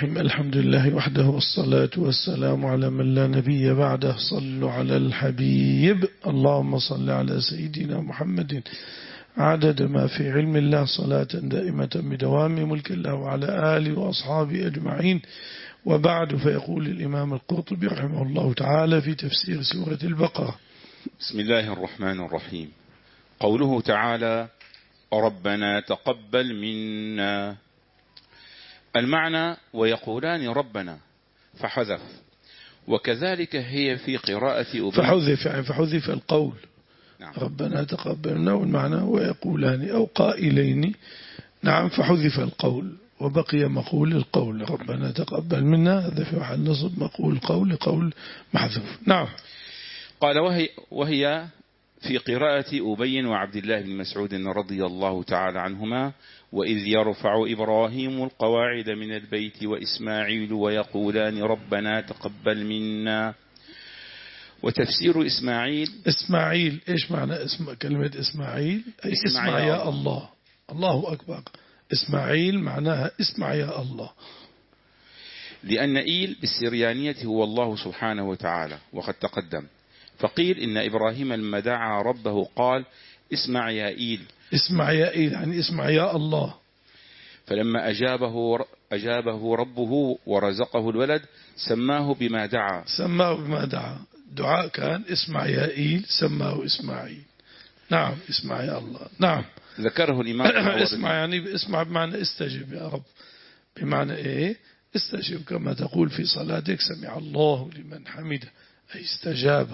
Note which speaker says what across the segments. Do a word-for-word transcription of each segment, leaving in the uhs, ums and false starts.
Speaker 1: الرحيم. الحمد لله وحده والصلاة والسلام على من لا نبي بعده. صلوا على الحبيب. اللهم صل على سيدنا محمد عدد ما في علم الله صلاة دائمة بدوام ملك الله وعلى آله وأصحابه أجمعين. وبعد، فيقول الإمام القرطبي رحمه الله تعالى في تفسير سورة البقرة:
Speaker 2: بسم الله الرحمن الرحيم. قوله تعالى: ربنا تقبل منا. المعنى: ويقولان ربنا، فحذف. وكذلك هي في قراءة أبي
Speaker 1: فحذف يعني فحذف القول. نعم. ربنا تقبل منا، والمعنى ويقولان أو قائلين. نعم، فحذف القول وبقي مقول القول. ربنا تقبل منا، هذا في محل نصب مقول قول قول محذوف. نعم.
Speaker 2: قال: وهي, وهي في قراءة أبي وعبد الله بن مسعود رضي الله تعالى عنهما: وإذ يرفع إبراهيم القواعد من البيت وإسماعيل ويقولان ربنا تقبل منا. وتفسير إسماعيل:
Speaker 1: إسماعيل إيش معنى اسم كلمة إسماعيل؟ أي اسمع, اسمع يا الله. الله أكبر. إسماعيل معناها اسمع يا الله،
Speaker 2: لأن إيل بالسريانية هو الله سبحانه وتعالى، وقد تقدم. فقيل إن إبراهيم لما دعا ربه قال: اسمع يا إيل.
Speaker 1: اسمع يا إيل يعني اسمع يا الله.
Speaker 2: فلما أجابه أجابه ربه ورزقه الولد سماه بما دعا
Speaker 1: سماه بما دعا دعاء كان اسمع يا إيل، سماه إسماعيل. نعم، اسمع يا الله. نعم.
Speaker 2: ذكره الإمام
Speaker 1: اسمع يعني اسمع بمعنى استجب يا رب. بمعنى إيه؟ استجب، كما تقول في صلاتك: سمع الله لمن حمده، أي استجاب.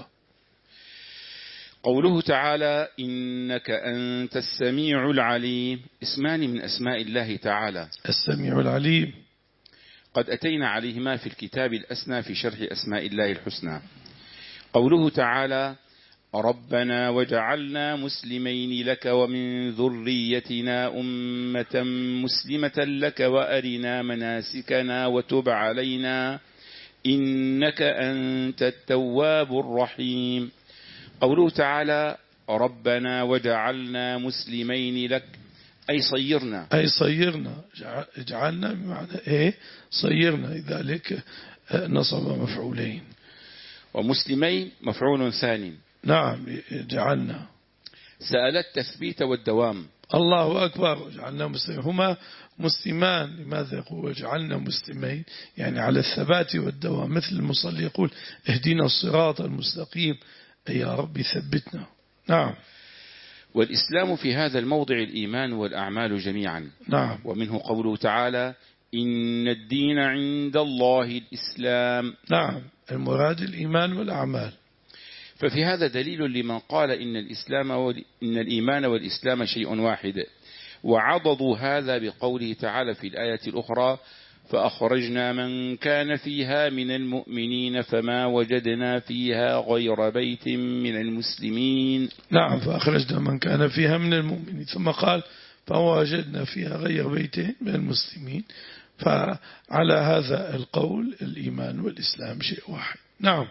Speaker 2: قوله تعالى: إنك أنت السميع العليم، اسمان من أسماء الله تعالى.
Speaker 1: السميع العليم
Speaker 2: قد أتينا عليهما في الكتاب الأسنى في شرح أسماء الله الحسنى. قوله تعالى: ربنا وجعلنا مسلمين لك ومن ذريتنا أمة مسلمة لك وأرنا مناسكنا وتب علينا إنك أنت التواب الرحيم. قوله تعالى: ربنا وجعلنا مسلمين لك، أي صيرنا
Speaker 1: أي صيرنا اجعلنا بمعنى إيه؟ صيرنا، لذلك نصب مفعولين.
Speaker 2: ومسلمين مفعول ثاني.
Speaker 1: نعم، جعلنا.
Speaker 2: سأل التثبيت والدوام.
Speaker 1: الله أكبر. جعلنا مسلمين، هما مسلمان. لماذا يقول وجعلنا مسلمين؟ يعني على الثبات والدوام، مثل المصلي يقول: اهدنا الصراط المستقيم، أي يا رب ثبتنا. نعم.
Speaker 2: والإسلام في هذا الموضع الإيمان والأعمال جميعا.
Speaker 1: نعم.
Speaker 2: ومنه قوله تعالى: إن الدين عند الله الإسلام.
Speaker 1: نعم، المراد الإيمان والأعمال.
Speaker 2: ففي هذا دليل لمن قال إن الإسلام إن الإيمان والإسلام شيء واحد، وعضدوا هذا بقوله تعالى في الآية الأخرى: فأخرجنا من كان فيها من المؤمنين فما وجدنا فيها غير بيت من المسلمين.
Speaker 1: نعم، فأخرجنا من كان فيها من المؤمنين، ثم قال: فوجدنا فيها غير بيت من المسلمين. فعلى هذا القول الإيمان والإسلام شيء واحد. نعم.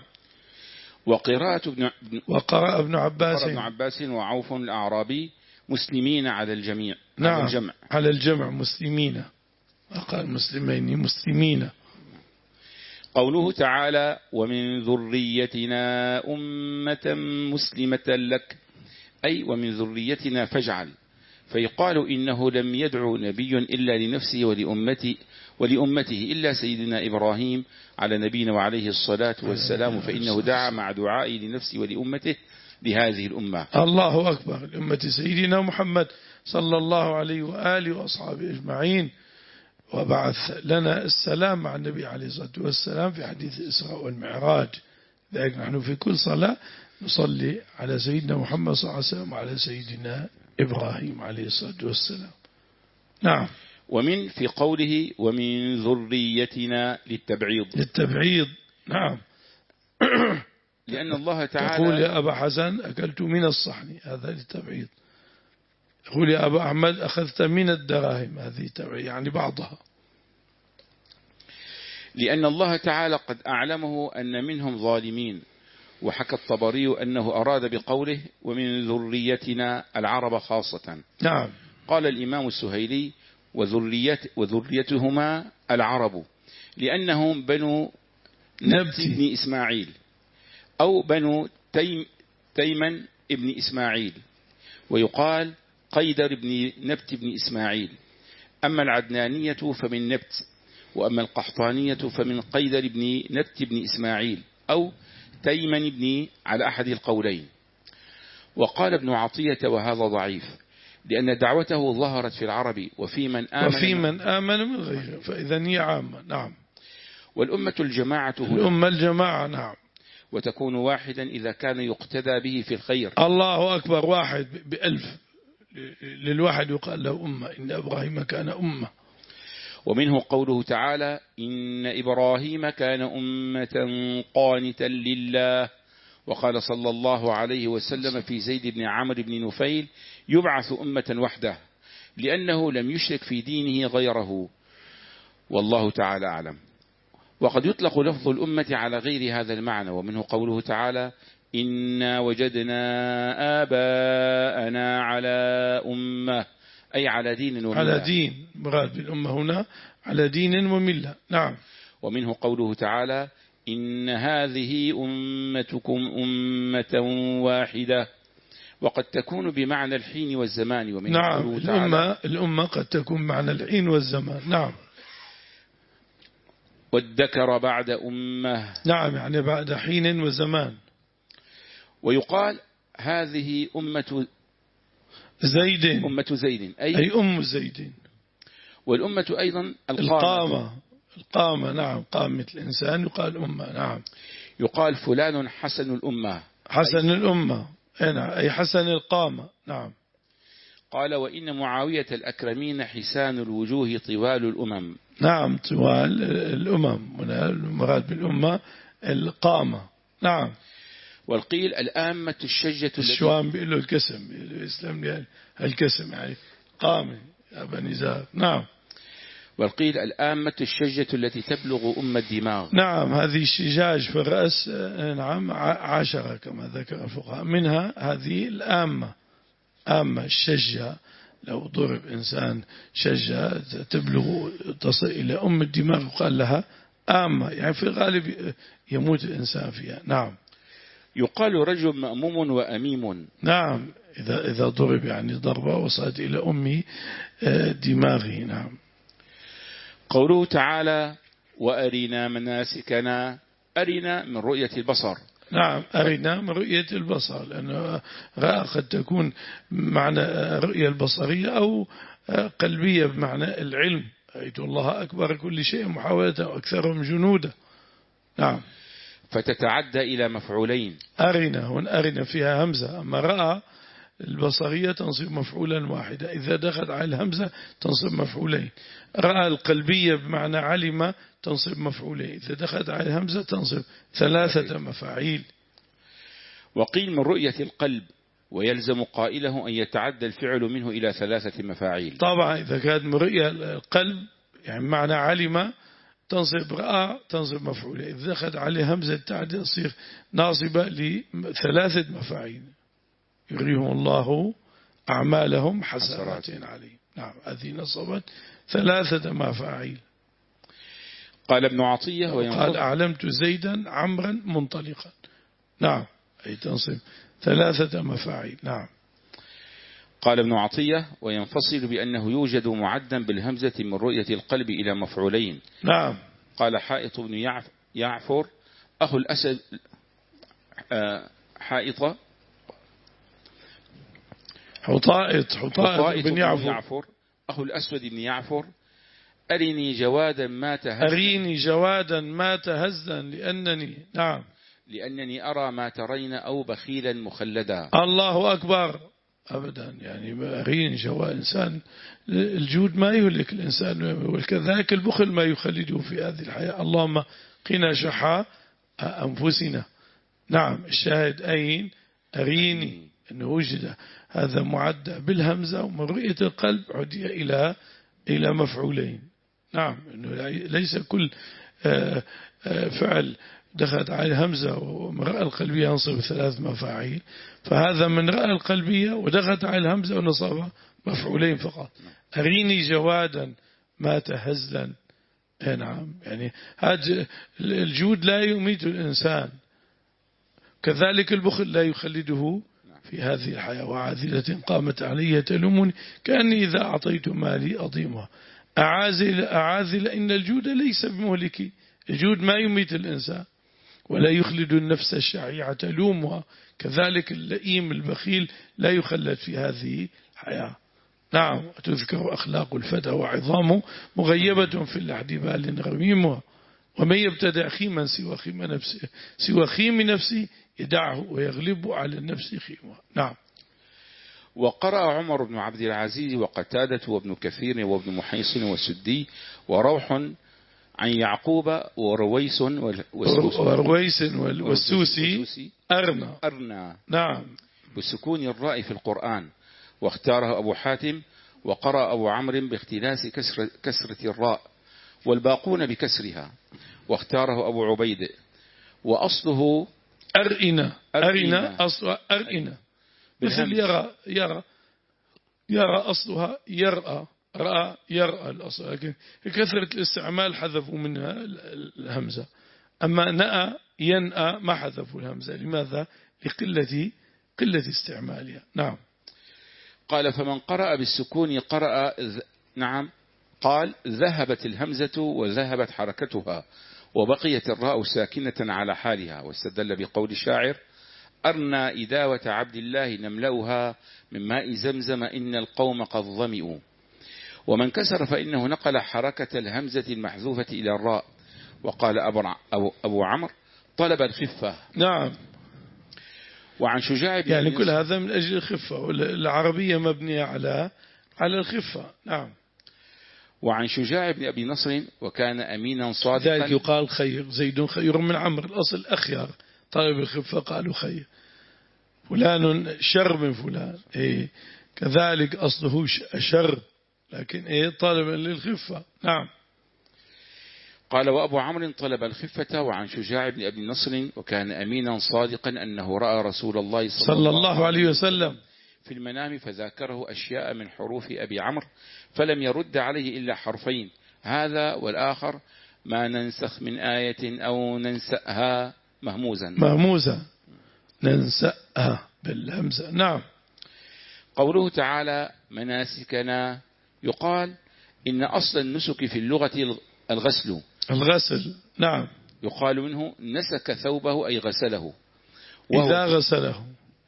Speaker 2: وقراءة ابن
Speaker 1: وقرأ ابن عباس
Speaker 2: ابن عباس وعوف الأعرابي: مسلمين على الجميع.
Speaker 1: نعم،
Speaker 2: على الجمع.
Speaker 1: على الجمع مسلمين، وقال مسلمين مسلمين.
Speaker 2: قوله تعالى: ومن ذريتنا أمة مسلمة لك، أي ومن ذريتنا فاجعل. فيقال إنه لم يدعو نبي إلا لنفسه ولأمته, ولأمته إلا سيدنا إبراهيم على نبينا وعليه الصلاة والسلام، فإنه دعا مع دعائه لنفسه ولأمته لهذه الأمة.
Speaker 1: الله أكبر. الأمة سيدنا محمد صلى الله عليه وآله وأصحابه أجمعين. وبعث لنا السلام مع النبي عليه الصلاة والسلام في حديث الإسراء والمعراج. لذلك نحن في كل صلاة نصلي على سيدنا محمد صلى الله عليه وسلم وعلى سيدنا إبراهيم عليه الصلاة والسلام. نعم.
Speaker 2: ومن في قوله: ومن ذريتنا للتبعيض.
Speaker 1: للتبعيض. نعم.
Speaker 2: لأن الله تعالى
Speaker 1: تقول يا أبا حسن أكلت من الصحن، هذا للتبعيض. يقول يا أبا أحمد أخذت من الدراهم، هذه تبعيض يعني بعضها.
Speaker 2: لأن الله تعالى قد أعلمه أن منهم ظالمين. وحكى الطبري أنه أراد بقوله: ومن ذريتنا العرب خاصة.
Speaker 1: نعم.
Speaker 2: قال الإمام السهيلي: وذريت وذريتهما العرب، لأنهم بنو نبت بن إسماعيل أو بنو تيم تيمن ابن إسماعيل، ويقال قيدر بن نبت بن إسماعيل. أما العدنانية فمن نبت، وأما القحطانية فمن قيدر بن نبت بن إسماعيل أو تيمن بن، على أحد القولين. وقال ابن عطية وهذا ضعيف، لأن دعوته ظهرت في العرب وفي من آمن
Speaker 1: وفي من آمن من غيره، فإذا هي عامة. نعم.
Speaker 2: والأمة الجماعة هنا،
Speaker 1: الأمة الجماعة. نعم.
Speaker 2: وتكون واحدا إذا كان يقتدى به في الخير.
Speaker 1: الله أكبر، واحد بألف، للواحد يقال له أمة، إن إبراهيم كان أمة.
Speaker 2: ومنه قوله تعالى: إن إبراهيم كان أمة قانتا لله. وقال صلى الله عليه وسلم في زيد بن عمرو بن نفيل: يبعث أمة وحده، لأنه لم يشرك في دينه غيره. والله تعالى أعلم. وقد يطلق لفظ الأمة على غير هذا المعنى، ومنه قوله تعالى: إنا وجدنا آباءنا على أمة، أي على دين وملة.
Speaker 1: على دين، مراد بالأمة هنا على دين وملة. نعم.
Speaker 2: ومنه قوله تعالى: إن هذه أمتكم أمة واحدة. وقد تكون بمعنى الحين والزمان. ومنه
Speaker 1: نعم.
Speaker 2: قوله تعالى:
Speaker 1: الأمة, الأمة قد تكون معنى الحين والزمان. نعم.
Speaker 2: والذكر بعد أمة.
Speaker 1: نعم، يعني بعد حين وزمان.
Speaker 2: ويقال هذه أمة
Speaker 1: زيد،
Speaker 2: أمة زيد، أي,
Speaker 1: أي أم زيد.
Speaker 2: والأمة أيضا القامة.
Speaker 1: القامة. القامة. نعم. قامة الإنسان يقال أمة. نعم.
Speaker 2: يقال فلان حسن الأمة،
Speaker 1: حسن الأمة، أي حسن القامة. نعم.
Speaker 2: قال: وإن معاوية الأكرمين حسان الوجوه طوال الأمم.
Speaker 1: نعم، طوال الأمم، المراد بالأمة القامة. نعم.
Speaker 2: والقيل الآمة الشجة.
Speaker 1: الشوام بيقول له الكسم، الإسلام قال الكسم يعني قامة يا بني زار. نعم.
Speaker 2: والقيل الآمة الشجة التي تبلغ أم الدماغ.
Speaker 1: نعم، هذه الشجاج في الرأس. نعم، عشرة كما ذكر الفقهاء، منها هذه الآمة. آمة الشجة، لو ضرب إنسان شجة تبلغ تصل إلى أم الدماغ وقال لها آمة، يعني في الغالب يموت الإنسان فيها. نعم.
Speaker 2: يقال رجل مأموم وأميم.
Speaker 1: نعم، إذا إذا ضرب يعني ضربة وصلت إلى أم دماغه. نعم.
Speaker 2: قوله تعالى: وأرنا مناسكنا. أرنا من رؤية البصر.
Speaker 1: نعم، أرنا من رؤية البصر، لأنه قد تكون معنى رؤية البصرية أو قلبية بمعنى العلم، رأيت الله أكبر كل شيء محاولة وأكثرهم جنودا. نعم.
Speaker 2: فتتعدى إلى مفعولين.
Speaker 1: أرنا، هون أرنا فيها همزة، أما رأى البصرية تنصب مفعولا واحدا، إذا دخل على الهمزة تنصب مفعولين. رأى القلبية بمعنى علم تنصب مفعولين، إذا دخلت على الهمزة تنصب ثلاثة مفاعيل.
Speaker 2: وقيل من رؤية القلب، ويلزم قائله أن يتعدى الفعل منه إلى ثلاثة مفاعيل.
Speaker 1: طبعا إذا كانت من رؤية القلب يعني معنى علم تنصب رأى تنصب مفعولين، إذا دخلت عليه همزة تعدي تصير ناصبة لثلاثة مفاعيل. يريهم الله أعمالهم حسرات عليه. نعم، هذه نصبت ثلاثة مفاعيل.
Speaker 2: قال ابن عطية:
Speaker 1: قال أعلمت زيدا عمرا منطلقا. نعم، أي تنصب ثلاثة مفاعيل. نعم.
Speaker 2: قال ابن عطية: وينفصل بأنه يوجد معدا بالهمزة من رؤية القلب إلى مفعولين.
Speaker 1: نعم.
Speaker 2: قال حائط بن يعفر أخو الأسد حائط
Speaker 1: حطائط حطائط بن يعفر.
Speaker 2: يعفر أخو الأسود بن يعفر: أرني جوادا ما تهزا.
Speaker 1: أريني جوادا ما تهزا لأنني. نعم.
Speaker 2: لأنني أرى ما ترين أو بخيلا مخلدا.
Speaker 1: الله أكبر. أبدا، يعني أريني جواد إنسان، الجود ما يهلك الإنسان، وكذلك البخل ما يخلده في هذه الحياة. اللهم قنا شح أنفسنا. نعم. الشاهد أين أريني أنه وجد هذا معدى بالهمزة، ومن رؤية القلب عدي إلى إلى مفعولين. نعم، إنه ليس كل فعل دخلت على الهمزة ومن رأى القلبية ينصب ثلاث مفاعيل، فهذا من رأى القلبية ودخلت على الهمزة ونصب مفعولين فقط. أريني جوادا ما تهزلا. نعم، يعني هذا الجود لا يميت الإنسان، كذلك البخل لا يخلده في هذه الحياة. وعاذلة قامت علي تلومني كأني إذا أعطيت مالي أضيمها. أعاذل أعاذل إن الجود ليس بمهلك، الجود ما يميت الإنسان ولا يخلد النفس الشعيعة تلومها، كذلك اللئيم البخيل لا يخلد في هذه الحياة. نعم، تذكر أخلاق الفتى وعظامه مغيبة في اللحد بال غميمها، ومن يبتدع خيما سوى خيم نفسه سوى خيم نفسه يدعه ويغلب على النفس خيمها. نعم.
Speaker 2: وقرأ عمر بن عبد العزيز وقتادة وابن كثير وابن محيصن والسدي وروح عن يعقوب ورويس
Speaker 1: ورويس والسوسي أرنى
Speaker 2: أرنى
Speaker 1: نعم
Speaker 2: بسكون الراء في القرآن، واختاره أبو حاتم. وقرأ أبو عمرو باختلاس كسر كسرة الراء، والباقون بكسرها، واختاره أبو عبيد. وأصله
Speaker 1: أرئنا أرئنا أصلها أرئنا، مثل يرى يرى يرى أصلها يرأى رأى يرأى الأصل، لكن كثرة الاستعمال حذفوا منها الهمزة. أما نأى ينأى ما حذفوا الهمزة، لماذا؟ لقلة قلة استعمالها. نعم.
Speaker 2: قال فمن قرأ بالسكون قرأ نعم قال ذهبت الهمزة وذهبت حركتها وبقيت الراء ساكنة على حالها. واستدل بقول الشاعر أرنى إداوة عبد الله نملأها من ماء زمزم إن القوم قد ظمئوا. ومن كسر فإنه نقل حركة الهمزة المحذوفة إلى الراء. وقال أبو, أبو عمرو طلب الخفة.
Speaker 1: نعم.
Speaker 2: وعن شجاع بن
Speaker 1: يعني كل هذا من أجل الخفة، والعربية مبنية على على الخفة. نعم.
Speaker 2: وعن شجاع بن أبي نصر وكان أمينا صادقا.
Speaker 1: ذلك يقال خير، زيد خير من عمرو، الأصل أخيار، طالب الخفة قالوا خير، فلان شر من فلان، إيه كذلك أصله شر، لكن إيه طالب للخفة. نعم.
Speaker 2: قال وأبو عمرو طلب الخفة. وعن شجاع بن أبي نصر وكان أمينا صادقا أنه رأى رسول الله صلى,
Speaker 1: صلى الله عليه وسلم
Speaker 2: في المنام فذاكره أشياء من حروف أبي عمرو فلم يرد عليه إلا حرفين، هذا والآخر ما ننسخ من آية أو ننسأها مهموزا
Speaker 1: مهموزا ننسأها بالهمزة. نعم.
Speaker 2: قوله تعالى مناسكنا، يقال إن أصل النسك في اللغة الغسل
Speaker 1: الغسل. نعم.
Speaker 2: يقال منه نسك ثوبه أي غسله،
Speaker 1: إذا غسله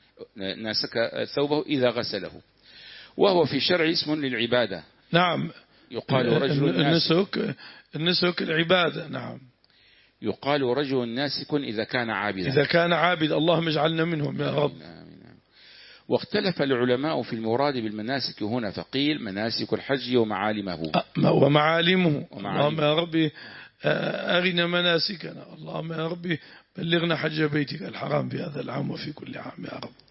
Speaker 2: نسك ثوبه إذا غسله، وهو في الشرع اسم للعبادة.
Speaker 1: نعم.
Speaker 2: يقال رجل
Speaker 1: النسك النسك العبادة. نعم.
Speaker 2: يقال رجل ناسك إذا كان عابدا،
Speaker 1: إذا كان عابد، اللهم اجعلنا منهم يا رب.
Speaker 2: واختلف العلماء في المراد بالمناسك هنا، فقيل مناسك الحج ومعالمه
Speaker 1: ومعالمه. اللهم يا ربي أرنا مناسكنا، اللهم يا ربي بلغنا حج بيتك الحرام في هذا العام وفي كل عام يا رب.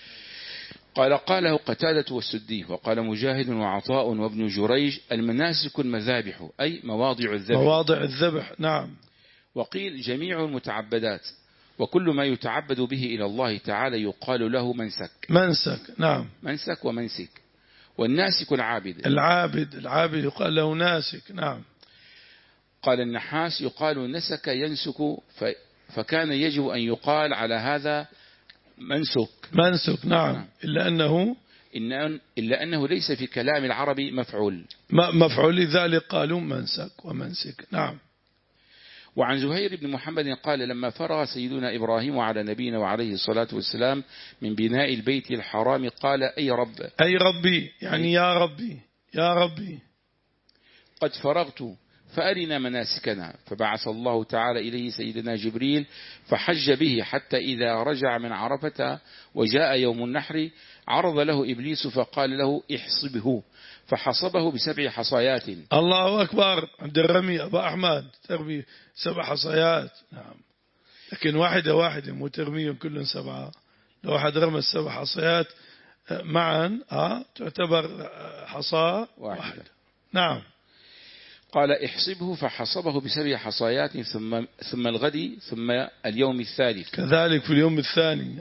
Speaker 2: قال قاله قتادة والسدي. وقال مجاهد وعطاء وابن جريج المناسك المذابح أي مواضع الذبح.
Speaker 1: مواضع الذبح. نعم.
Speaker 2: وقيل جميع المتعبدات، وكل ما يتعبد به إلى الله تعالى يقال له منسك.
Speaker 1: منسك. نعم.
Speaker 2: منسك ومنسك. والناسك العابد
Speaker 1: العابد العابد يقال له ناسك. نعم.
Speaker 2: قال النحاس يقال نسك ينسك، فكان يجب أن يقال على هذا منسك.
Speaker 1: منسك. نعم. إلا أنه
Speaker 2: إن إلا أنه ليس في كلام العرب مفعول
Speaker 1: مفعول، لذلك قالوا منسك ومنسك. نعم.
Speaker 2: وعن زهير بن محمد قال لما فرغ سيدنا إبراهيم على نبينا وعليه الصلاة والسلام من بناء البيت الحرام قال أي رب
Speaker 1: أي ربي، يعني يا ربي يا ربي
Speaker 2: قد فرغت فأرنا مناسكنا. فبعث الله تعالى إليه سيدنا جبريل فحج به حتى إذا رجع من عرفة وجاء يوم النحر عرض له إبليس فقال له احصبه، فحصبه بسبع حصايات.
Speaker 1: الله أكبر. عند الرمي أبا أحمد ترمي سبع حصايات. نعم. لكن واحدة واحدة مو ترميهم كلهم سبعة، لو واحد رمى السبع حصايات معا آه تعتبر حصاة واحدة. واحدة. نعم.
Speaker 2: قال احصبه فحصبه بسبع حصايات ثم ثم الغد ثم اليوم الثالث
Speaker 1: كذلك في اليوم الثاني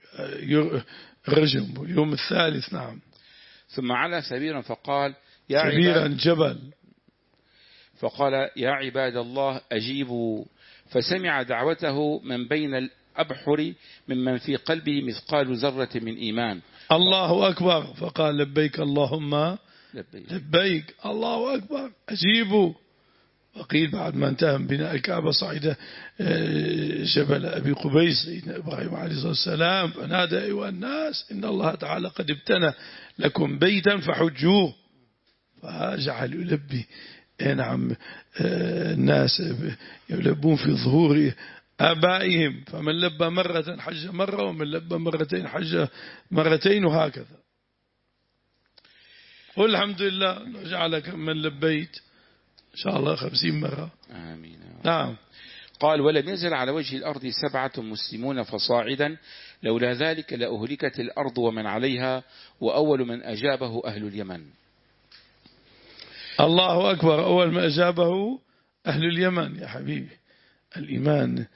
Speaker 1: رجم اليوم الثالث. نعم.
Speaker 2: ثم على سبيرا فقال يا
Speaker 1: سبيرا
Speaker 2: عباد
Speaker 1: جبل
Speaker 2: فقال يا عباد الله أجيبوا، فسمع دعوته من بين الأبحر ممن في قلبه مثقال ذرة من إيمان.
Speaker 1: الله أكبر، فقال لبيك اللهم
Speaker 2: لبيك,
Speaker 1: لبيك الله أكبر أجيبوا. وقيل بعد ما انتهى من بناء الكعبة صعد جبل أبي قبيس سيدنا إبراهيم عليه الصلاة والسلام فنادى أيها الناس إن الله تعالى قد ابتنى لكم بيتا فحجوه، فجعل يلبي نعم الناس يلبون في ظهور آبائهم، فمن لبى مرة حج مرة ومن لبى مرتين حج مرتين وهكذا. والحمد لله جعلك من لبيت إن شاء الله خمسين مرة.
Speaker 2: آمين.
Speaker 1: نعم.
Speaker 2: قال ولم يزل على وجه الأرض سبعة مسلمون فصاعدا لولا ذلك لأهلكت الأرض ومن عليها، وأول من أجابه أهل اليمن.
Speaker 1: الله أكبر، أول ما أجابه أهل اليمن. يا حبيبي الإيمان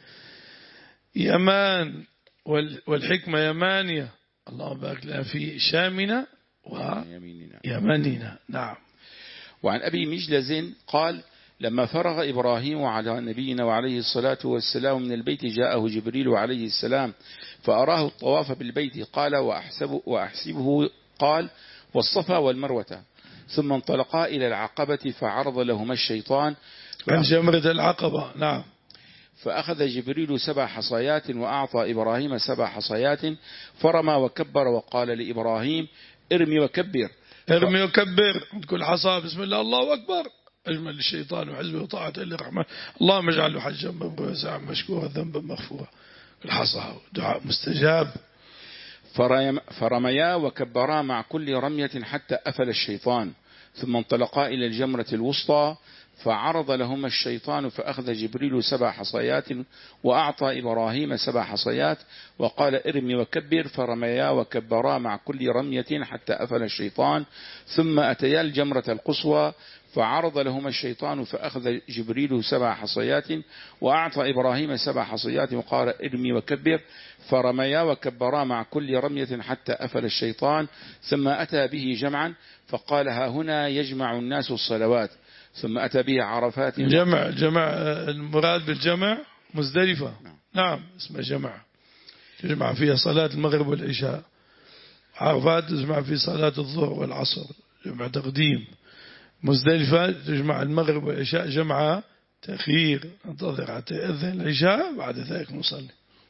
Speaker 1: يمان والحكمة يمانية، الله بارك لنا في شامنا ويمننا. نعم.
Speaker 2: وعن أبي مجلز قال لما فرغ إبراهيم على نبينا وعليه الصلاة والسلام من البيت جاءه جبريل عليه السلام فأراه الطواف بالبيت قال وأحسبه, وأحسبه قال والصفا والمروة، ثم انطلقا إلى العقبة فعرض لهما الشيطان
Speaker 1: عن جمرة العقبة. نعم.
Speaker 2: فأخذ جبريل سبع حصيات وأعطى إبراهيم سبع حصيات فرمى وكبر وقال لإبراهيم ارمي وكبر.
Speaker 1: ارمي وكبر كل حصى بسم الله الله أكبر، أجمل الشيطان وحزبه وطاعة للرحمن، اللهم اجعله حجا مبرورا ساعا مشكورا ذنبا مغفورا. الحصى دعاء مستجاب.
Speaker 2: فرميا وكبرا مع كل رمية حتى أفل الشيطان، ثم انطلقا إلى الجمرة الوسطى فعرض لهما الشيطان فأخذ جبريل سبع حصيات وأعطى إبراهيم سبع حصيات وقال ارمي وكبر، فرميا وكبرا مع كل رمية حتى أفل الشيطان، ثم أتيا الجمرة القصوى فعرض لهما الشيطان فأخذ جبريل سبع حصيات وأعطى إبراهيم سبع حصيات وقال ارمي وكبر، فرميا وكبرا مع كل رمية حتى أفل الشيطان، ثم أتى به جمعا فقال ها هنا يجمع الناس الصلوات، ثم أتى به عرفات.
Speaker 1: جمع جمع المراد بالجمع مزدلفة. نعم اسمه جمع، تجمع فيها صلاة المغرب والعشاء. عرفات تجمع في صلاة الظهر والعصر جمع تقديم. مزدلفة تجمع المغرب والعشاء جمع تأخير، ننتظر حتى يأذن العشاء بعد ذلك نصلي.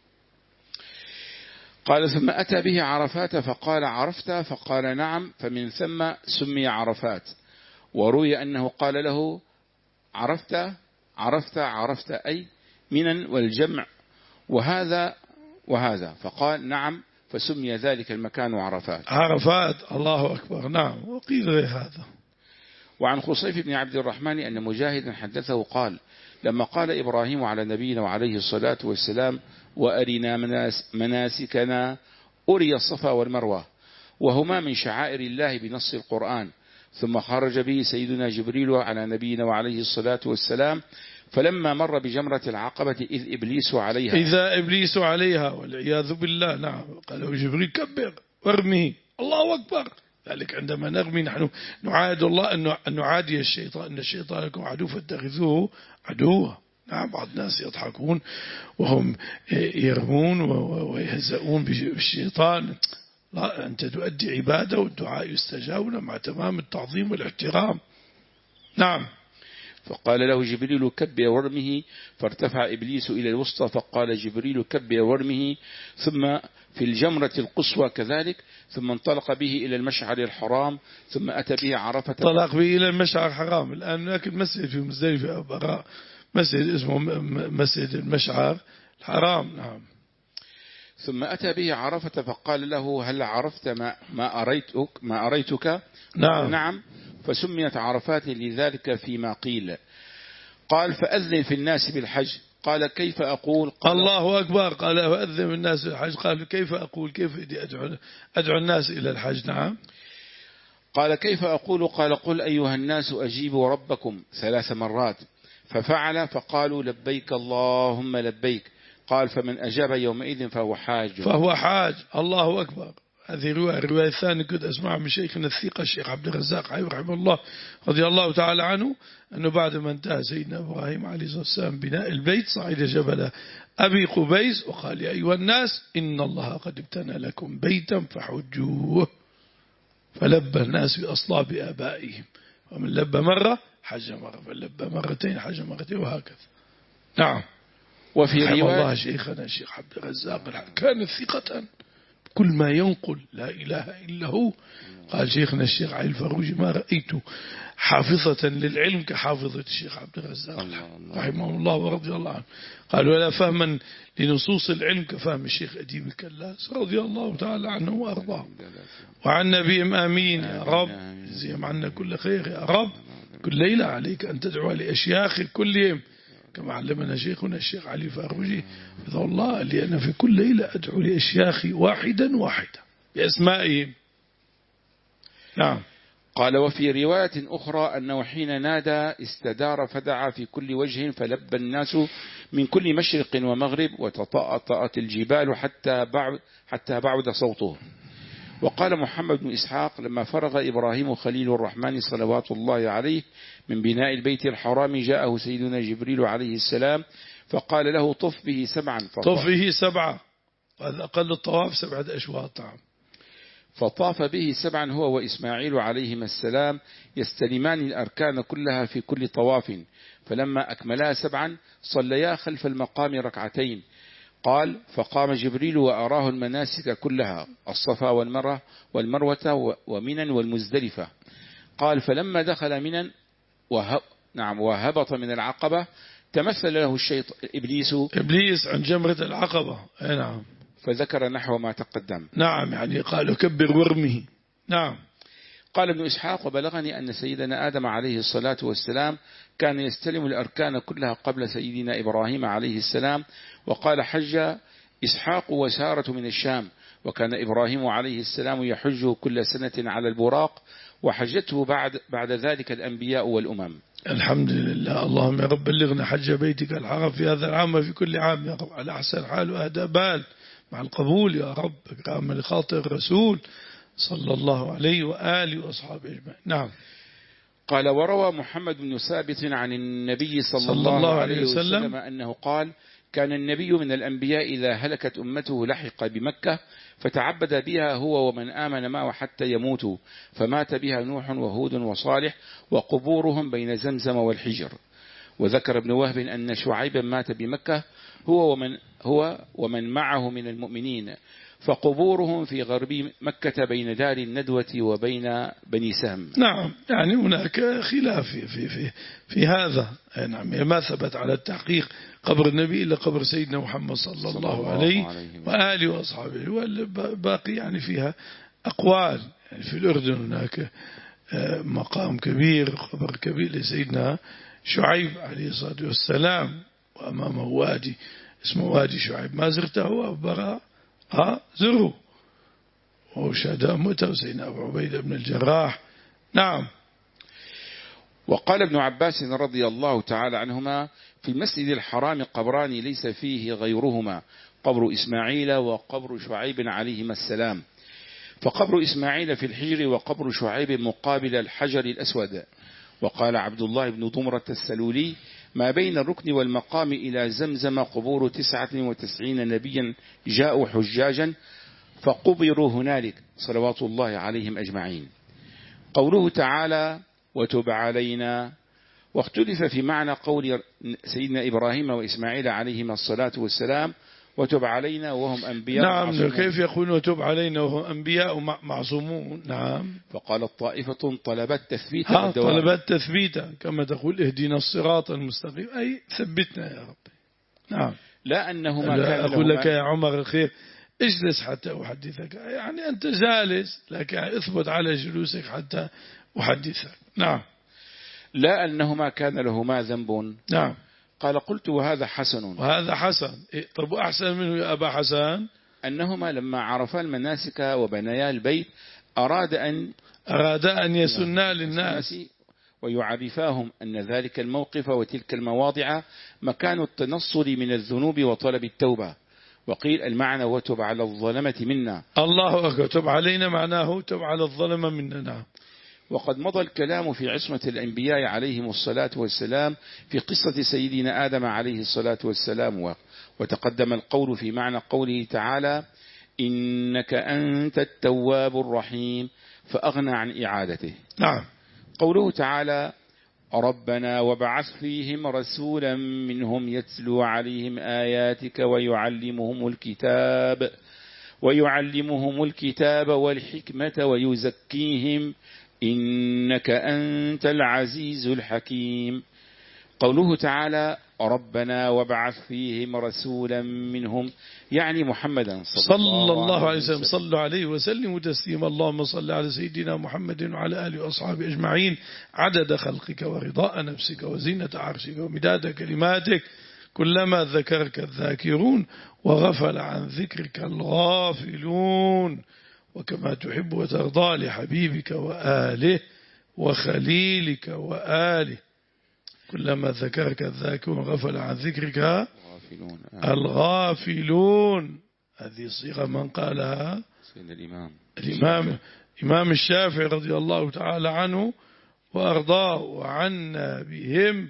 Speaker 2: قال ثم أتى به عرفات فقال عرفت؟ فقال نعم، فمن ثم سمي عرفات. وروي أنه قال له عرفت عرفت عرفت أي منا والجمع وهذا وهذا، فقال نعم، فسمي ذلك المكان عرفات.
Speaker 1: عرفات الله أكبر. نعم. وقيل غير هذا.
Speaker 2: وعن خصيف بن عبد الرحمن أن مجاهدا حدثه قال لما قال إبراهيم على نبينا وعليه الصلاة والسلام وأرنا مناس مناسكنا أري الصفا والمروة وهما من شعائر الله بنص القرآن، ثم خرج به سيدنا جبريل على نبينا وعليه الصلاة والسلام فلما مر بجمرة العقبة إذ إبليس عليها
Speaker 1: إذا إبليس عليها والعياذ بالله. نعم. قال جبريل كبر وارمي الله أكبر. ذلك عندما نرمي نحن نعاهد الله أن نعادي الشيطان، أن الشيطان لكم عدو فاتخذوه عدوا. نعم. بعض الناس يضحكون وهم يرمون ويهزؤون بالشيطان. لا، أنت تؤدي عبادة والدعاء يستجاب مع تمام التعظيم والاحترام. نعم.
Speaker 2: فقال له جبريل كبر ورمه، فارتفع إبليس إلى الوسطى فقال جبريل كبر ورمه، ثم في الجمرة القصوى كذلك، ثم انطلق به إلى المشعر الحرام، ثم أتى به عرفة.
Speaker 1: انطلق به إلى المشعر الحرام. الآن هناك المسجد في مزدلفة براء، مسجد اسمه مسجد المشعر الحرام. نعم.
Speaker 2: ثم أتى به عرفة فقال له هل عرفت ما, ما أريتك ما أريتك؟
Speaker 1: نعم.
Speaker 2: نعم. فسميت عرفات لذلك فيما قيل. قال فأذن في الناس بالحج. قال كيف أقول؟ قال
Speaker 1: الله أكبر. قال فأذن في الناس بالحج. قال كيف أقول؟ كيف أدعو, أدعو الناس إلى الحج؟ نعم.
Speaker 2: قال كيف أقول؟ قال قل أيها الناس أجيبوا ربكم ثلاث مرات. ففعل فقالوا لبيك اللهم لبيك. قال فمن أجاب يومئذ فهو حاج.
Speaker 1: فهو حاج. الله أكبر. هذه رواية الرواية الثانية كنت أسمعها من شيخنا الثقة الشيخ عبد الرزاق رحمه الله رضي الله تعالى عنه، أنه بعد ما انتهى سيدنا إبراهيم عليه الصلاة والسلام بناء البيت صعد جبل أبي قبيس وقال يا أيها الناس إن الله قد ابتنى لكم بيتا فحجوه، فلبى الناس بأصلاب آبائهم، ومن لبى مرة حج مرة، فلبى مرتين حج مرتين، وهكذا. نعم.
Speaker 2: وفي
Speaker 1: رحمه
Speaker 2: رواية
Speaker 1: الله شيخنا الشيخ عبد الرزاق كان ثقة كل ما ينقل لا إله إلا هو. قال شيخنا الشيخ علي الفروجي ما رأيت حافظة للعلم كحافظة الشيخ عبد الرزاق رحمه الله ورضي الله عنه. قال ولا فهما لنصوص العلم كفهم الشيخ أديب الكلاس رضي الله تعالى عنه وأرضاه، وعن نبيهم آمين يا رب، زيهم عنا كل خير يا رب. كل ليلة عليك أن تدعو لأشياخ كلهم كما علمنا شيخنا الشيخ علي الفروجي حفظه الله، لأن في كل ليلة أدعو لأشياخي واحدا واحدا بأسمائهم. نعم.
Speaker 2: قال وفي رواية أخرى أنه حين نادى استدار فدعا في كل وجه، فلبى الناس من كل مشرق ومغرب، وتطأطأت الجبال حتى بعد, حتى بعد صوته. وقال محمد بن إسحاق لما فرغ إبراهيم خليل الرحمن صلوات الله عليه من بناء البيت الحرام جاءه سيدنا جبريل عليه السلام فقال له طف به سبعا،
Speaker 1: طف به سبعة، وهذا أقل الطواف سبعة أشواط.
Speaker 2: فطاف به سبعا هو وإسماعيل عليهما السلام يستلمان الأركان كلها في كل طواف، فلما أكملا سبعا صليا خلف المقام ركعتين. قال فقام جبريل وأراه المناسك كلها، الصفا والمروة والمروة ومنى والمزدلفة. قال فلما دخل منى وهب نعم وهبط من العقبة تمثل له الشيطان إبليس
Speaker 1: إبليس عن جمرة العقبة. نعم.
Speaker 2: فذكر نحو ما تقدم.
Speaker 1: نعم، يعني قال كبر ورمه. نعم.
Speaker 2: قال ابن إسحاق وبلغني أن سيدنا آدم عليه الصلاة والسلام كان يستلم الأركان كلها قبل سيدنا إبراهيم عليه السلام. وقال حج إسحاق وسارة من الشام، وكان إبراهيم عليه السلام يحج كل سنة على البراق، وحجته بعد, بعد ذلك الأنبياء والأمم.
Speaker 1: الحمد لله. اللهم يا رب بلغنا حج بيتك الحرام في هذا العام وفي كل عام يا رب على أحسن حال وأهدى بال مع القبول يا رب، كرام لخاطر الرسول صلى الله عليه وآله وأصحابه أجمعين. نعم.
Speaker 2: قال وروى محمد بن ثابت عن النبي صلى, صلى الله, الله عليه وسلم, وسلم أنه قال كان النبي من الأنبياء إذا هلكت أمته لحق بمكة فتعبد بها هو ومن آمن معه حتى يموتوا، فمات بها نوح وهود وصالح وقبورهم بين زمزم والحجر. وذكر ابن وهب أن شعيبا مات بمكة هو ومن, هو ومن معه من المؤمنين، فقبورهم في غرب مكة بين دار الندوة وبين بني سهم.
Speaker 1: نعم، يعني هناك خلاف في, في, في, في هذا. نعم، ما ثبت على التحقيق قبر النبي إلا قبر سيدنا محمد صلى, صلى الله, الله عليه, عليه وآله وأصحابه، والباقي يعني فيها أقوال. يعني في الأردن هناك مقام كبير قبر كبير لسيدنا شعيب عليه الصلاة والسلام، وأمامه وادي اسمه وادي شعيب، ما زرته أبرا ها زروا وشهداء موته وسيدنا أبو عبيدة بن الجراح. نعم.
Speaker 2: وقال ابن عباس رضي الله تعالى عنهما في المسجد الحرام قبران ليس فيه غيرهما، قبر إسماعيل وقبر شعيب عليهما السلام، فقبر إسماعيل في الحجر وقبر شعيب مقابل الحجر الأسود. وقال عبد الله بن ضمرة السلولي ما بين الركن والمقام إلى زمزم قبور تسعة وتسعين نبيا جاءوا حجاجا فقبروا هنالك صلوات الله عليهم أجمعين. قوله تعالى وتب علينا، واختلف في معنى قول سيدنا إبراهيم وإسماعيل عليهما الصلاة والسلام وتب علينا وهم أنبياء.
Speaker 1: نعم
Speaker 2: معصومون.
Speaker 1: كيف يقولون وتب علينا وهم أنبياء معصومون؟ نعم.
Speaker 2: فقال الطائفة طلبت تثبيتا
Speaker 1: طلبت تثبيتا كما تقول اهدنا الصراط المستقيم، أي ثبتنا يا رب. نعم.
Speaker 2: لا أنهما
Speaker 1: لا أقول لك يا عمر الخير اجلس حتى أحدثك، يعني أنت جالس لكن اثبت على جلوسك حتى أحدثك. نعم.
Speaker 2: لا أنهما كان لهما ذنب.
Speaker 1: نعم.
Speaker 2: قال قلت وهذا حسن.
Speaker 1: وهذا حسن. إيه طب أحسن منه يا أبا حسن؟
Speaker 2: أنهما لما عرفا المناسك وبنيا البيت أراد أن
Speaker 1: أراد أن يسنا للناس
Speaker 2: ويعرفاهم أن ذلك الموقف وتلك المواضع مكان التنصل من الذنوب وطلب التوبة، وقيل المعنى وتب على الظلمة منا.
Speaker 1: الله أكبر. تب علينا معناه تب على الظلمة منا. نعم.
Speaker 2: وقد مضى الكلام في عصمة الأنبياء عليهم الصلاة والسلام في قصة سيدنا آدم عليه الصلاة والسلام، وتقدم القول في معنى قوله تعالى إنك أنت التواب الرحيم، فأغنى عن إعادته.
Speaker 1: نعم.
Speaker 2: قوله تعالى ربنا وابعث فيهم رسولا منهم يتلو عليهم آياتك ويعلمهم الكتاب ويعلمهم الكتاب والحكمة ويزكيهم إنك أنت العزيز الحكيم. قوله تعالى ربنا وابعث فيهم رسولا منهم يعني محمدا
Speaker 1: صلى الله عليه وسلم. صلوا عليه وسلموا تسليما. اللهم صل على سيدنا محمد وعلى آله وأصحابه أجمعين عدد خلقك ورضاء نفسك وزينة عرشك ومداد كلماتك، كلما ذكرك الذاكرون وغفل عن ذكرك الغافلون، وكما تحب وترضى لحبيبك وآله وخليلك وآله، كلما ذكرك الذاكرون غفل عن ذكرك الغافلون. هذه صيغة من قالها
Speaker 2: الإمام
Speaker 1: الإمام إمام الشافعي رضي الله تعالى عنه وأرضاه وعنا بهم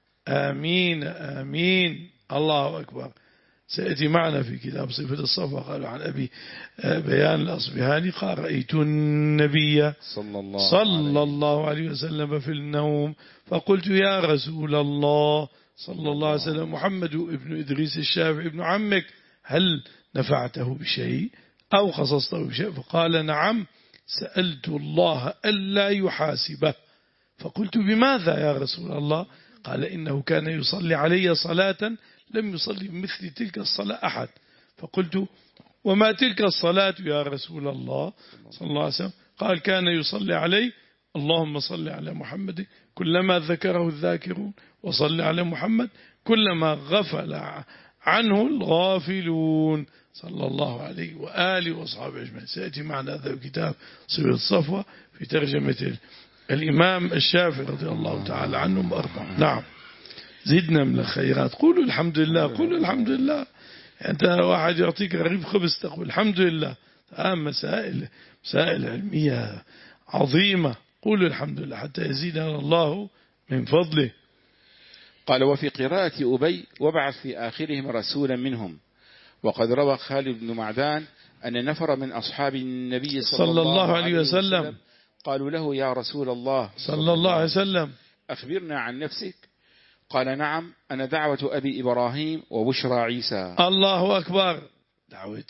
Speaker 1: آمين آمين. الله أكبر. سيأتي معنا في كتاب صفة الصفا. قالوا عن أبي بيان الأصبهاني قال رأيت النبي
Speaker 2: صلى الله,
Speaker 1: صلى الله عليه وسلم في النوم فقلت يا رسول الله صلى الله عليه وسلم محمد ابن إدريس الشافعي ابن عمك هل نفعته بشيء أو خصصته بشيء؟ فقال نعم سألت الله ألا يحاسبه. فقلت بماذا يا رسول الله؟ قال إنه كان يصلي علي صلاة لم يصلي بمثل تلك الصلاة أحد. فقلت وما تلك الصلاة يا رسول الله صلى الله عليه وسلم؟ قال كان يصلي علي اللهم صل على محمد كلما ذكره الذاكرون وصل على محمد كلما غفل عنه الغافلون صلى الله عليه وآله وأصحابه أجمعين. سيأتي معنا هذا الكتاب صفة الصفوة في ترجمة الإمام الشافعي رضي الله تعالى عنه وأرضاه. نعم. زدنا من الخيرات. قولوا الحمد لله. قولوا الحمد لله. أنت واحد يعطيك رغيف خبز تقول الحمد لله. آه مسائل مسائل علمية عظيمة. قولوا الحمد لله حتى يزيدنا الله من فضله.
Speaker 2: قال وفي قراءة أبي وابعث في آخرهم رسولا منهم. وقد روى خالد بن معدان أن نفر من أصحاب النبي صلى, صلى الله عليه وسلم, وسلم قالوا له يا رسول الله
Speaker 1: صلى الله عليه وسلم
Speaker 2: أخبرنا عن نفسك. قال نعم أنا دعوة أبي إبراهيم وبشرى عيسى.
Speaker 1: الله أكبر. دعوة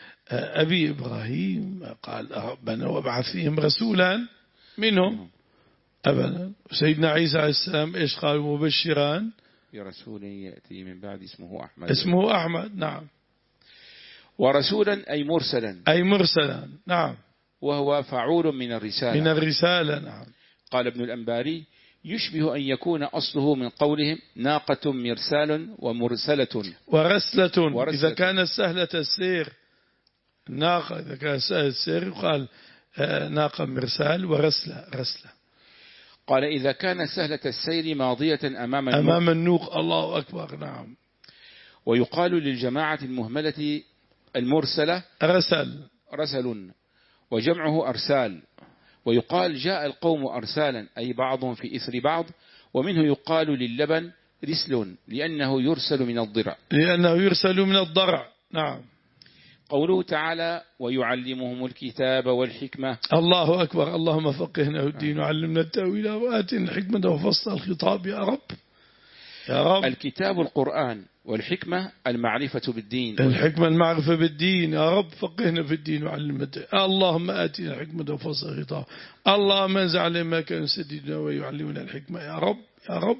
Speaker 1: أبي إبراهيم قال ربنا وابعث فيهم رسولا منهم أبدا. سيدنا عيسى عليه السلام إيش قال مبشرا
Speaker 2: برسول يأتي من بعد اسمه أحمد.
Speaker 1: اسمه أحمد. نعم.
Speaker 2: ورسولا أي مرسلا
Speaker 1: أي مرسلا. نعم.
Speaker 2: وهو فعول من الرسالة
Speaker 1: من الرسالة. نعم.
Speaker 2: قال ابن الأنباري يشبه أن يكون أصله من قولهم ناقة مرسال ومرسلة
Speaker 1: ورسلة, ورسلة. إذا كانت سهلة السير ناقة، إذا كانت سهلة السير يقال ناقة مرسال ورسلة رسلة.
Speaker 2: قال إذا كان سهلة السير ماضية أمام النوق,
Speaker 1: أمام النوق. الله أكبر. نعم.
Speaker 2: ويقال للجماعة المهملة المرسلة
Speaker 1: رسل
Speaker 2: رسل وجمعه أرسال. ويقال جاء القوم أرسالا أي بعضهم في إثر بعض. ومنه يقال للبن رسل لأنه يرسل من الضرع
Speaker 1: لأنه يرسل من الضرع. نعم.
Speaker 2: قوله تعالى ويعلمهم الكتاب والحكمة.
Speaker 1: الله أكبر. اللهم فقهنا الدين وعلمنا التأويل وآتنا الحكمة وفصل الخطاب يا رب يا رب.
Speaker 2: الكتاب القرآن والحكمة المعرفة بالدين.
Speaker 1: الحكمة المعرفة بالدين. يا رب فقهنا في الدين وعلمنا التأويل. اللهم آتنا الحكمة وفصل الخطاب. اللهم انزع علينا ما كان يسددنا ويعلمنا الحكمة يا رب يا رب.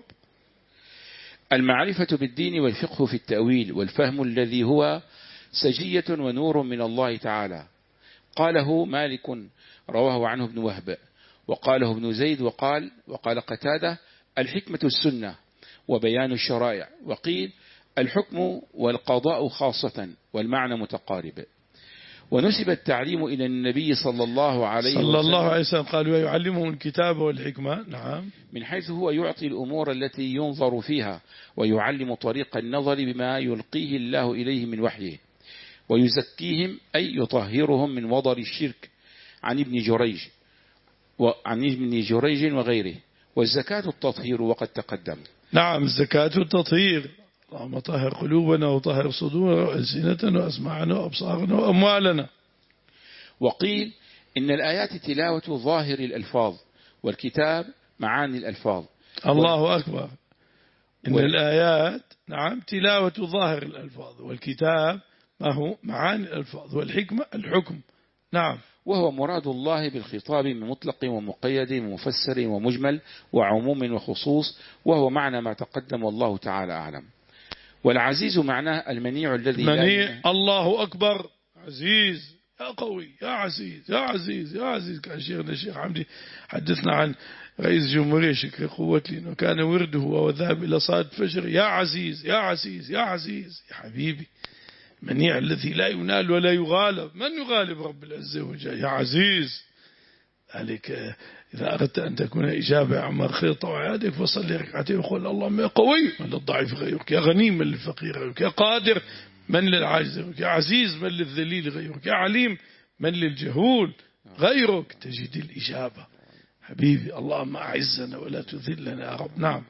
Speaker 2: المعرفة بالدين والفقه في التأويل والفهم الذي هو سجية ونور من الله تعالى. قاله مالك رواه عنه ابن وهب وقاله ابن زيد وقال وقال قتادة الحكمة السنة وبيان الشرائع. وقيل الحكم والقضاء خاصة والمعنى متقارب. ونسب التعليم إلى النبي صلى الله عليه وسلم
Speaker 1: صلى الله عليه وسلم قال ويعلمهم الكتاب والحكمة. نعم.
Speaker 2: من حيث هو يعطي الأمور التي ينظر فيها ويعلم طريق النظر بما يلقيه الله إليه من وحيه. ويزكيهم أي يطهرهم من وضر الشرك عن ابن جريج وعن ابن جريج وغيره. والزكاة التطهير وقد تقدم.
Speaker 1: نعم، الزكاة التطهير. اللهم طهر قلوبنا وطهر صدورنا وألسنتنا وأسماعنا وأبصارنا وأموالنا.
Speaker 2: وقيل إن الآيات تلاوة ظاهر الألفاظ والكتاب معاني الألفاظ.
Speaker 1: الله أكبر. إن و... الآيات نعم تلاوة ظاهر الألفاظ، والكتاب ما هو معاني الألفاظ، والحكمة الحكم. نعم.
Speaker 2: وهو مراد الله بالخطاب من مطلق ومقيد ومفسر ومجمل وعموم وخصوص، وهو معنى ما تقدم والله تعالى أعلم. والعزيز معناه المنيع الذي
Speaker 1: منيع. الله أكبر. عزيز، يا قوي، يا عزيز، يا عزيز، يا عزيز. كان شيخنا الشيخ حمدي حدثنا عن رئيس جمهورية شكر قوة لي أنه كان ورده وهو ذهب إلى صلاة الفجر: يا عزيز، يا عزيز، يا عزيز. يا حبيبي، منيع الذي لا ينال ولا يغالب. من يغالب؟ رب العزة وجل. يا عزيز. ذلك إذا أردت أن تكون إجابة عما خيط وعادك فصلي ركعتين وقل: اللهم يا قوي من للضعيف غيرك، يا غني من للفقير غيرك، يا قادر من للعاجز غيرك، يا عزيز من للذليل غيرك، يا عليم من للجهول غيرك. تجد الإجابة. حبيبي، اللهم أعزنا ولا تذلنا يا رب. نعم.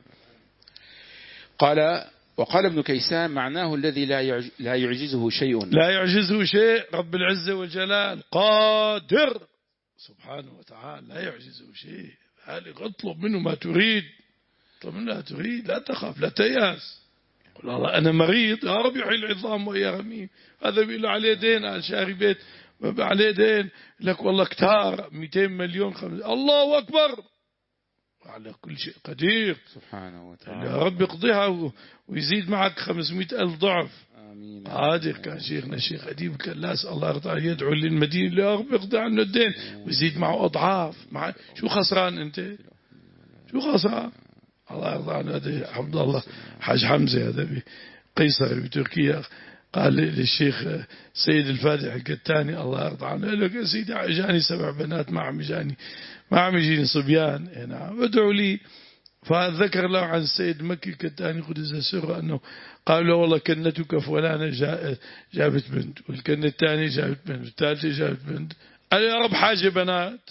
Speaker 2: قال وقال ابن كيسان معناه الذي لا يعجزه شيء.
Speaker 1: لا يعجزه شيء. رب العزة والجلال قادر سبحانه وتعالى، لا يعجزه شيء. هالك اطلب منه ما تريد، اطلب منه ما تريد، لا تخاف، لا تيأس. قل: الله أنا مريض، يا رب يحيي العظام وهي رميم. هذا بيقول عليه دين على شاري بيت، عليه دين لك والله كتار مئتين مليون خمسة. الله أكبر، وعلى كل شيء قدير
Speaker 2: سبحانه وتعالى.
Speaker 1: يا رب اقضيها ويزيد معك خمسمائة ألف ضعف.
Speaker 2: آمين.
Speaker 1: قادر. كان شيخنا الشيخ أديب كلاس الله يرضى يدعو للمدينة: يا رب اقضي عنه الدين ويزيد معه أضعاف. مع شو خسران أنت؟ شو خسران؟ الله يرضى عنه. هذا عبد الله حاج حمزة هذا قيصر بتركيا قال للشيخ سيد الفاتح القتاني الله يرضى عنه: قال له: يا سيدي اجاني سبع بنات، ما عم يجاني ما عم يجيني صبيان، نعم ادعوا لي. فذكر له عن السيد مكي القتاني قدس سره أنه قال له: والله كنتك فلانة جابت بنت، والكنة الثانية جابت بنت، والثالثة جابت بنت. قال: يا رب حاجة بنات،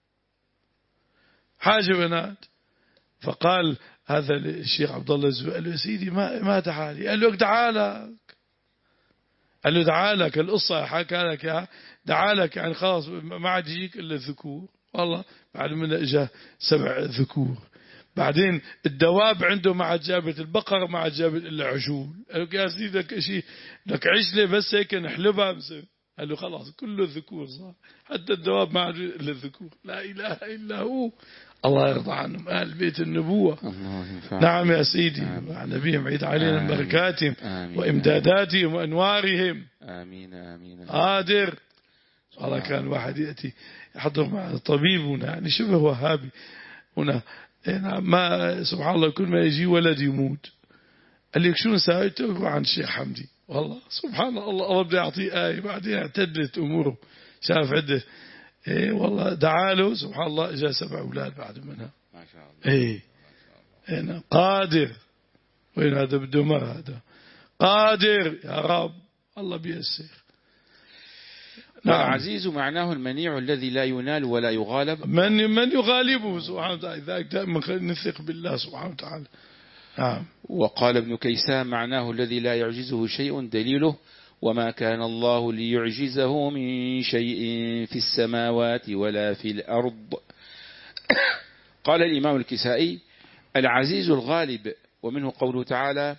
Speaker 1: حاجة بنات. فقال هذا الشيخ عبد الله الزبير: قال له: يا سيدي ما ما تعالي. قال له: تعالك. قال له: تعالك. القصة حكى لك يا تعالك، يعني خلاص ما عاد يجيك إلا الذكور. والله بعد من إجا سبع ذكور. بعدين الدواب عنده ما عاد جابت، البقر ما عاد جابت إلا عجول. قال له: يا سيدي لك شيء، لك عجلة بس هيك نحلبها بس. قال له: خلاص كله ذكور صار، حتى الدواب ما عاد إلا الذكور. لا إله إلا هو. الله يرضى عنهم أهل بيت النبوة. نعم يا سيدي، مع نبيهم عيد علينا بركاتهم وإمداداتهم وأنوارهم.
Speaker 2: آمين آمين.
Speaker 1: قادر. والله كان واحد يأتي يحضر مع طبيب يعني شبه وهابي هنا، ما سبحان الله كل ما يجي ولد يموت. قال لي: شو نسوي؟ عن الشيخ حمدي. والله سبحان الله، الله بده يعطيه آية. بعدين اعتدلت أموره، شاف عده. ايه والله دعا له سبحان الله اجا سبع اولاد بعد منها.
Speaker 2: ما شاء الله.
Speaker 1: ايه هنا قادر. وين هذا بده مر هذا قادر يا رب. الله بيسر.
Speaker 2: نعم. العزيز معناه المنيع الذي لا ينال ولا يغالب.
Speaker 1: من من يغالبه سبحانه وتعالى. ذاك دائما نثق بالله سبحانه وتعالى. نعم.
Speaker 2: وقال ابن كيسان معناه الذي لا يعجزه شيء، دليله: وما كان الله ليعجزه من شيء في السماوات ولا في الأرض. قال الإمام الكسائي: العزيز الغالب، ومنه قوله تعالى: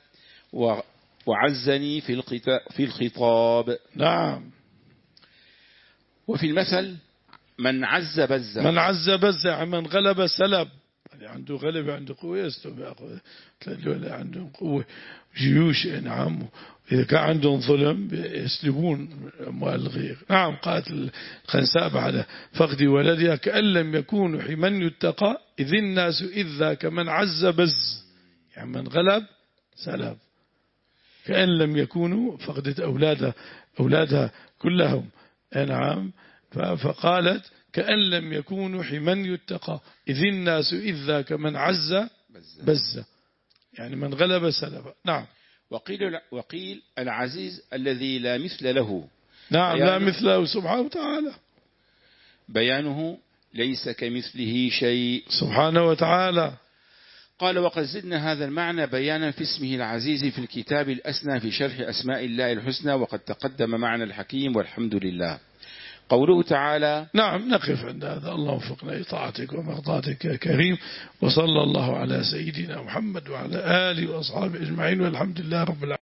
Speaker 2: وعزني في الخطاب.
Speaker 1: نعم.
Speaker 2: وفي المثل: من عز بز.
Speaker 1: من عز بز، من غلب سلب. يعني عنده غلبة، عنده قوة يسلب يأخذ. عنده قوة جيوش. نعم. إذا كان عندهم ظلم يسلبون أموال الغير. نعم. قالت الخنساء بعد فقد ولدها: كأن لم يكونوا حمن يتقى إذ الناس إذ ذاك من عز بز. يعني من غلب سلب. كأن لم يكونوا، فقدت أولادها أولادها كلهم. نعم. فقالت: كأن لم يكونوا حمن يتقى إذ الناس إذ ذاك من عز بز. يعني من غلب سلب. نعم.
Speaker 2: وقيل, وقيل العزيز الذي لا مثل له.
Speaker 1: نعم لا مثله سبحانه وتعالى.
Speaker 2: بيانه ليس كمثله شيء
Speaker 1: سبحانه وتعالى.
Speaker 2: قال وقد زدنا هذا المعنى بيانا في اسمه العزيز في الكتاب الأسنى في شرح أسماء الله الحسنى، وقد تقدم معنى الحكيم والحمد لله. قوله تعالى.
Speaker 1: نعم نقف عند هذا. الله وفقنا لطاعتك ومرضاتك يا كريم، وصلى الله على سيدنا محمد وعلى آله وأصحابه أجمعين، والحمد لله رب العالمين.